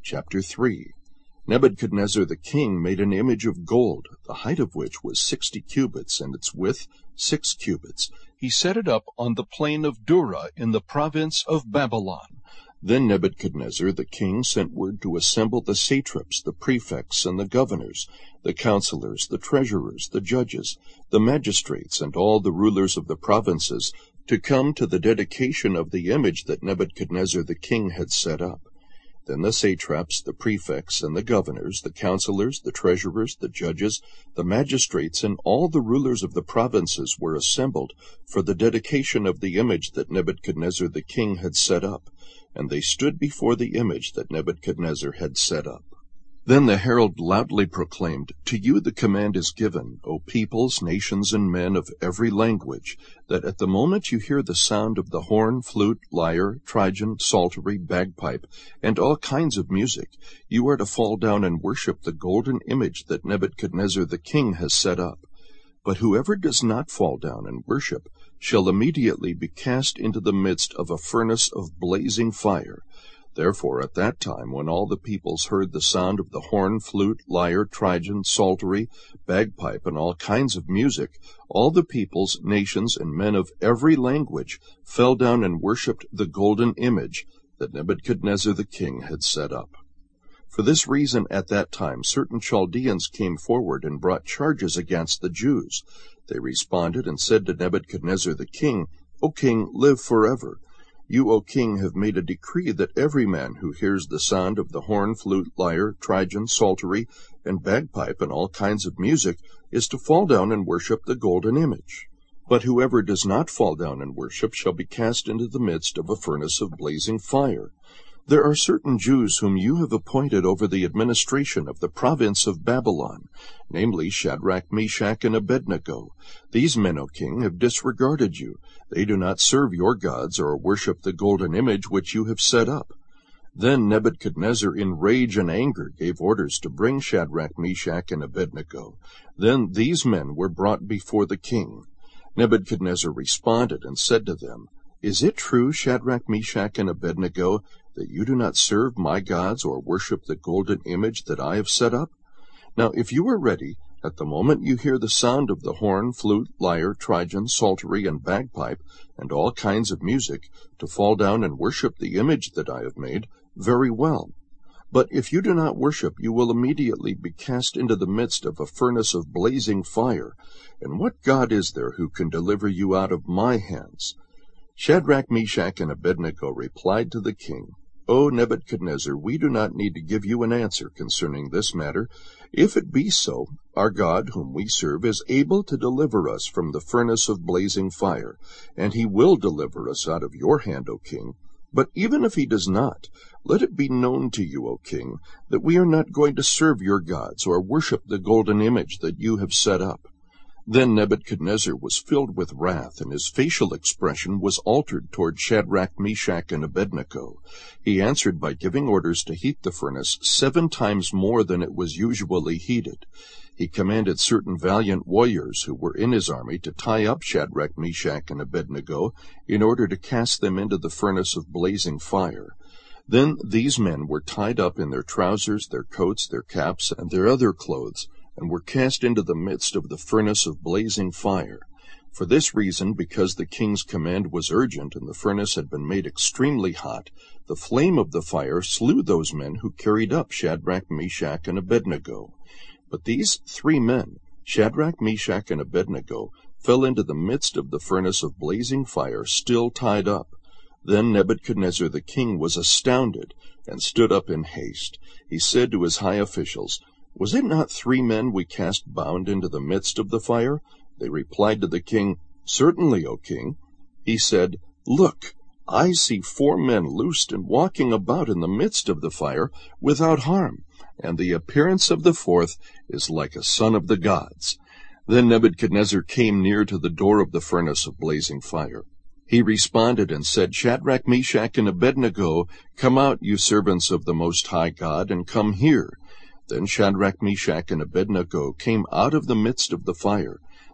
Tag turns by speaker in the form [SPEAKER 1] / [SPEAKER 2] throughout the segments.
[SPEAKER 1] Chapter 3 Nebuchadnezzar the king made an image of gold, the height of which was 60 cubits, and its width 6 cubits. He set it up on the plain of Dura in the province of Babylon. Then Nebuchadnezzar the king sent word to assemble the satraps, the prefects, and the governors, the counselors, the treasurers, the judges, the magistrates, and all the rulers of the provinces, to come to the dedication of the image that Nebuchadnezzar the king had set up. Then the satraps, the prefects, and the governors, the counselors, the treasurers, the judges, the magistrates, and all the rulers of the provinces were assembled for the dedication of the image that Nebuchadnezzar the king had set up, and they stood before the image that Nebuchadnezzar had set up. Then the herald loudly proclaimed, "To you the command is given, O peoples, nations, and men of every language, that at the moment you hear the sound of the horn, flute, lyre, trigon, psaltery, bagpipe, and all kinds of music, you are to fall down and worship the golden image that Nebuchadnezzar the king has set up. But whoever does not fall down and worship shall immediately be cast into the midst of a furnace of blazing fire." Therefore at that time, when all the peoples heard the sound of the horn, flute, lyre, trigon, psaltery, bagpipe, and all kinds of music, all the peoples, nations, and men of every language fell down and worshipped the golden image that Nebuchadnezzar the king had set up. For this reason at that time certain Chaldeans came forward and brought charges against the Jews. They responded and said to Nebuchadnezzar the king, "O king, live forever. You, O king, have made a decree that every man who hears the sound of the horn, flute, lyre, trigon, psaltery, and bagpipe, and all kinds of music, is to fall down and worship the golden image. But whoever does not fall down and worship shall be cast into the midst of a furnace of blazing fire. There are certain Jews whom you have appointed over the administration of the province of Babylon, namely Shadrach, Meshach, and Abednego. These men, O king, have disregarded you. They do not serve your gods or worship the golden image which you have set up." Then Nebuchadnezzar in rage and anger gave orders to bring Shadrach, Meshach, and Abednego. Then these men were brought before the king. Nebuchadnezzar responded and said to them, "Is it true, Shadrach, Meshach, and Abednego, that you do not serve my gods or worship the golden image that I have set up? Now if you are ready, at the moment you hear the sound of the horn, flute, lyre, trigon, psaltery, and bagpipe, and all kinds of music, to fall down and worship the image that I have made, very well. But if you do not worship, you will immediately be cast into the midst of a furnace of blazing fire. And what God is there who can deliver you out of my hands?" Shadrach, Meshach, and Abednego replied to the king, "O Nebuchadnezzar, we do not need to give you an answer concerning this matter. If it be so, our God, whom we serve, is able to deliver us from the furnace of blazing fire, and he will deliver us out of your hand, O king. But even if he does not, let it be known to you, O king, that we are not going to serve your gods or worship the golden image that you have set up." Then Nebuchadnezzar was filled with wrath, and his facial expression was altered toward Shadrach, Meshach, and Abednego. He answered by giving orders to heat the furnace 7 times more than it was usually heated. He commanded certain valiant warriors who were in his army to tie up Shadrach, Meshach, and Abednego in order to cast them into the furnace of blazing fire. Then these men were tied up in their trousers, their coats, their caps, and their other clothes, and were cast into the midst of the furnace of blazing fire. For this reason, because the king's command was urgent and the furnace had been made extremely hot, the flame of the fire slew those men who carried up Shadrach, Meshach, and Abednego. But these 3 men, Shadrach, Meshach, and Abednego, fell into the midst of the furnace of blazing fire, still tied up. Then Nebuchadnezzar the king was astounded, and stood up in haste. He said to his high officials, "Was it not 3 men we cast bound into the midst of the fire?" They replied to the king, "Certainly, O king." He said, "Look, I see 4 men loosed and walking about in the midst of the fire without harm, and the appearance of the 4th is like a son of the gods." Then Nebuchadnezzar came near to the door of the furnace of blazing fire. He responded and said, "Shadrach, Meshach, and Abednego, come out, you servants of the Most High God, and come here." Then Shadrach, Meshach, and Abednego came out of the midst of the fire.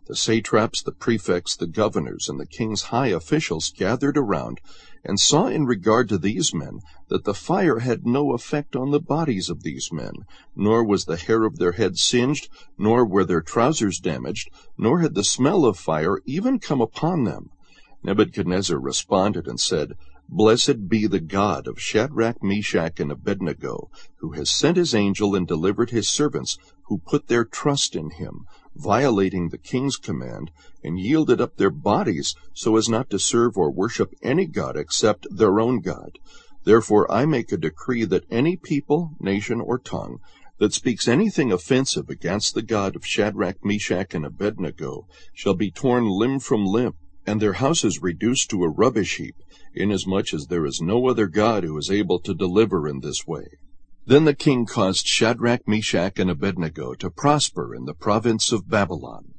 [SPEAKER 1] The satraps, the prefects, the governors, and the king's high officials gathered around, and saw in regard to these men that the fire had no effect on the bodies of these men, nor was the hair of their heads singed, nor were their trousers damaged, nor had the smell of fire even come upon them. Nebuchadnezzar responded and said, "Blessed be the God of Shadrach, Meshach, and Abednego, who has sent his angel and delivered his servants, who put their trust in him, violating the king's command, and yielded up their bodies so as not to serve or worship any god except their own God. Therefore I make a decree that any people, nation, or tongue that speaks anything offensive against the God of Shadrach, Meshach, and Abednego shall be torn limb from limb, and their houses reduced to a rubbish heap, inasmuch as there is no other God who is able to deliver in this way." Then the king caused Shadrach, Meshach, and Abednego to prosper in the province of Babylon.